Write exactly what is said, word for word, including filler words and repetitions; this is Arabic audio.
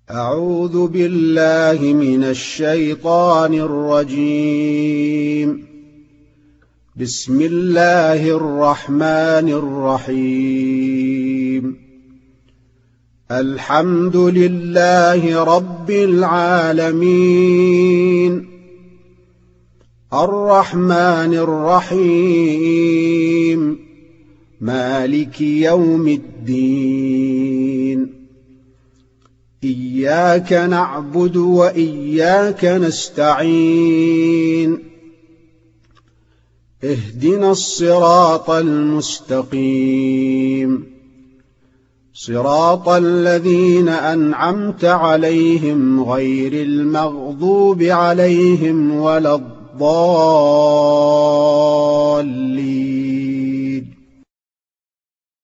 أعوذ بالله من الشيطان الرجيم. بسم الله الرحمن الرحيم. الحمد لله رب العالمين، الرحمن الرحيم، مالك يوم الدين. إياك نعبد وإياك نستعين. اهدنا الصراط المستقيم، صراط الذين أنعمت عليهم غير المغضوب عليهم ولا الضالين.